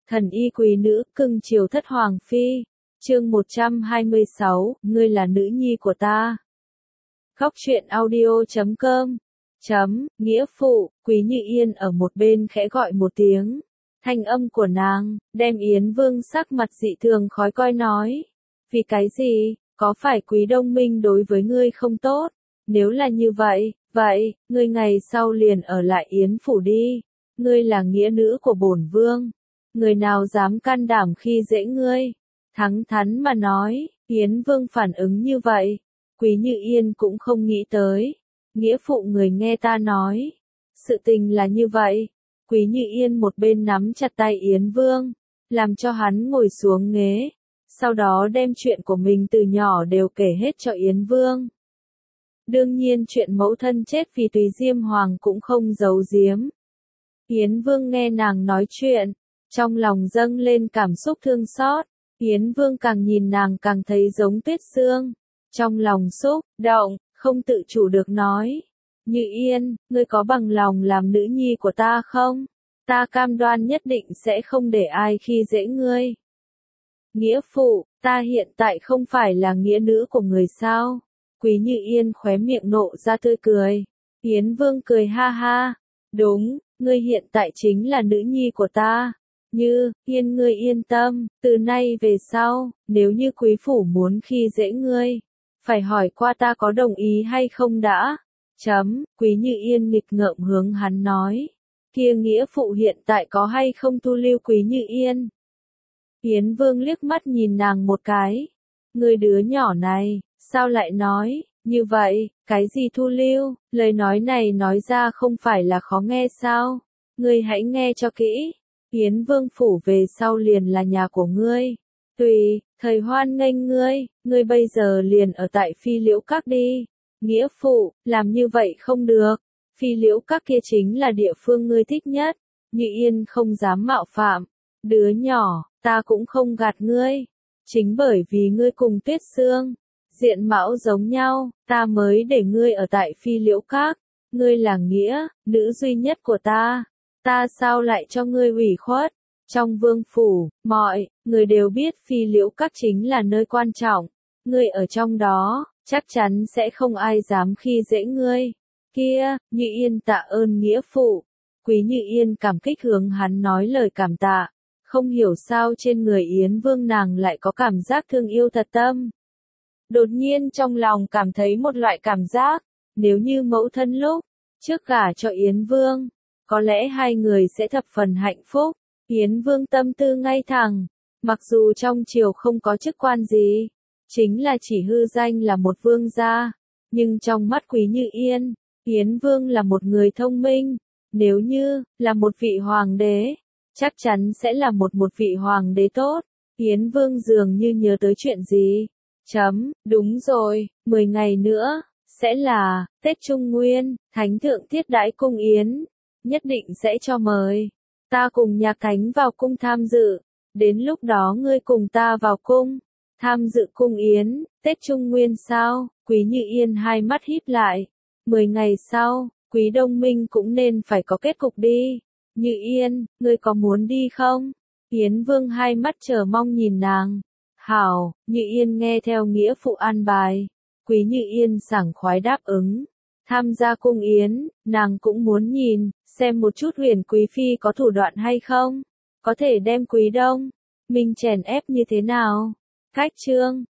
Thần y quý nữ, cưng chiều thất hoàng phi. Chương 126, ngươi là nữ nhi của ta. Khóc chuyện audio.com. Nghĩa phụ, Quý Như Yên ở một bên khẽ gọi một tiếng. Thanh âm của nàng, đem Yến Vương sắc mặt dị thường khó coi nói. Vì cái gì, có phải Quý Đông Minh đối với ngươi không tốt? Nếu là như vậy, ngươi ngày sau liền ở lại Yến phủ đi. Ngươi là nghĩa nữ của bổn vương. Người nào dám can đảm khi dễ ngươi? Thẳng thắn mà nói, Yến Vương phản ứng như vậy. Quý Như Yên cũng không nghĩ tới. Nghĩa phụ người nghe ta nói. Sự tình là như vậy. Quý Như Yên một bên nắm chặt tay Yến Vương, làm cho hắn ngồi xuống ghế. Sau đó đem chuyện của mình từ nhỏ đều kể hết cho Yến Vương. Đương nhiên chuyện mẫu thân chết vì Tùy Diêm Hoàng cũng không giấu giếm. Yến Vương nghe nàng nói chuyện, trong lòng dâng lên cảm xúc thương xót. Yến Vương càng nhìn nàng càng thấy giống Tuyết Sương. Trong lòng xúc động, không tự chủ được nói. Như Yên, ngươi có bằng lòng làm nữ nhi của ta không? Ta cam đoan nhất định sẽ không để ai khi dễ ngươi. Nghĩa phụ, ta hiện tại không phải là nghĩa nữ của người sao? Quý Như Yên khóe miệng nộ ra tươi cười. Yến Vương cười ha ha. Đúng, ngươi hiện tại chính là nữ nhi của ta. Như Yên, ngươi yên tâm, từ nay về sau, nếu như quý phủ muốn khi dễ ngươi, phải hỏi qua ta có đồng ý hay không đã. Quý Như Yên nghịch ngợm hướng hắn nói. Kia nghĩa phụ hiện tại có hay không thu lưu Quý Như Yên? Yến Vương liếc mắt nhìn nàng một cái. Ngươi đứa nhỏ này, sao lại nói như vậy? Cái gì thu lưu? Lời nói này nói ra không phải là khó nghe sao? Ngươi hãy nghe cho kỹ. Yến Vương phủ về sau liền là nhà của ngươi. Tùy thời hoan nghênh ngươi bây giờ liền ở tại Phi Liễu Các đi. Nghĩa phụ, làm như vậy không được. Phi Liễu Các kia chính là địa phương ngươi thích nhất. Như Yên không dám mạo phạm. Đứa nhỏ, ta cũng không gạt ngươi. Chính bởi vì ngươi cùng Tuyết Sương diện mạo giống nhau, ta mới để ngươi ở tại Phi Liễu Các. Ngươi là nghĩa nữ duy nhất của ta. Ta sao lại cho ngươi ủy khuất? Trong vương phủ, mọi người đều biết Phi Liễu Các chính là nơi quan trọng. Ngươi ở trong đó, chắc chắn sẽ không ai dám khi dễ ngươi. Kia, Như Yên tạ ơn nghĩa phụ. Quý Như Yên cảm kích hướng hắn nói lời cảm tạ. Không hiểu sao trên người Yến Vương nàng lại có cảm giác thương yêu thật tâm. Đột nhiên trong lòng cảm thấy một loại cảm giác, nếu như mẫu thân lúc trước gả cho Yến Vương, có lẽ hai người sẽ thập phần hạnh phúc. Yến Vương tâm tư ngay thẳng, mặc dù trong triều không có chức quan gì, chính là chỉ hư danh là một vương gia, nhưng trong mắt Quý Như Yên, Yến Vương là một người thông minh, nếu như là một vị hoàng đế, chắc chắn sẽ là một vị hoàng đế tốt. Yến Vương dường như nhớ tới chuyện gì. Đúng rồi, 10 ngày nữa sẽ là Tết Trung Nguyên, Thánh thượng thiết đãi cung yến, nhất định sẽ cho mời ta cùng Nhạc Thánh vào cung tham dự. Đến lúc đó ngươi cùng ta vào cung tham dự cung yến, Tết Trung Nguyên sao? Quý Như Yên hai mắt híp lại. 10 ngày sau, Quý Đông Minh cũng nên phải có kết cục đi. Như Yên, ngươi có muốn đi không? Yến Vương hai mắt chờ mong nhìn nàng. Hảo, Như Yên nghe theo nghĩa phụ an bài. Quý Như Yên sảng khoái đáp ứng. Tham gia cung yến, nàng cũng muốn nhìn, xem một chút Huyền Quý Phi có thủ đoạn hay không. Có thể đem Quý Đông Minh chèn ép như thế nào. Cách chương